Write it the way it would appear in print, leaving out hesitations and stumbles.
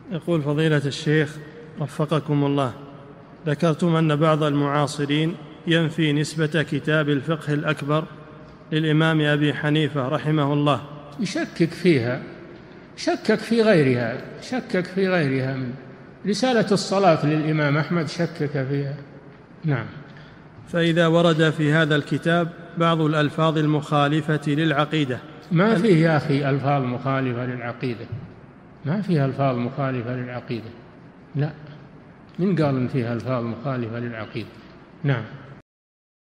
يقول فضيلة الشيخ وفقكم الله، ذكرتم أن بعض المعاصرين ينفي نسبة كتاب الفقه الأكبر للإمام أبي حنيفة رحمه الله، يشكك فيها، شكك في غيرها من رسالة الصلاة للإمام أحمد، شكك فيها. نعم. فإذا ورد في هذا الكتاب بعض الألفاظ المخالفة للعقيدة، ما فيه يا أخي ألفاظ مخالفة للعقيدة، ما فيها ألفاظ مخالفة للعقيدة، لا، من قال إن فيها ألفاظ مخالفة للعقيدة؟ نعم.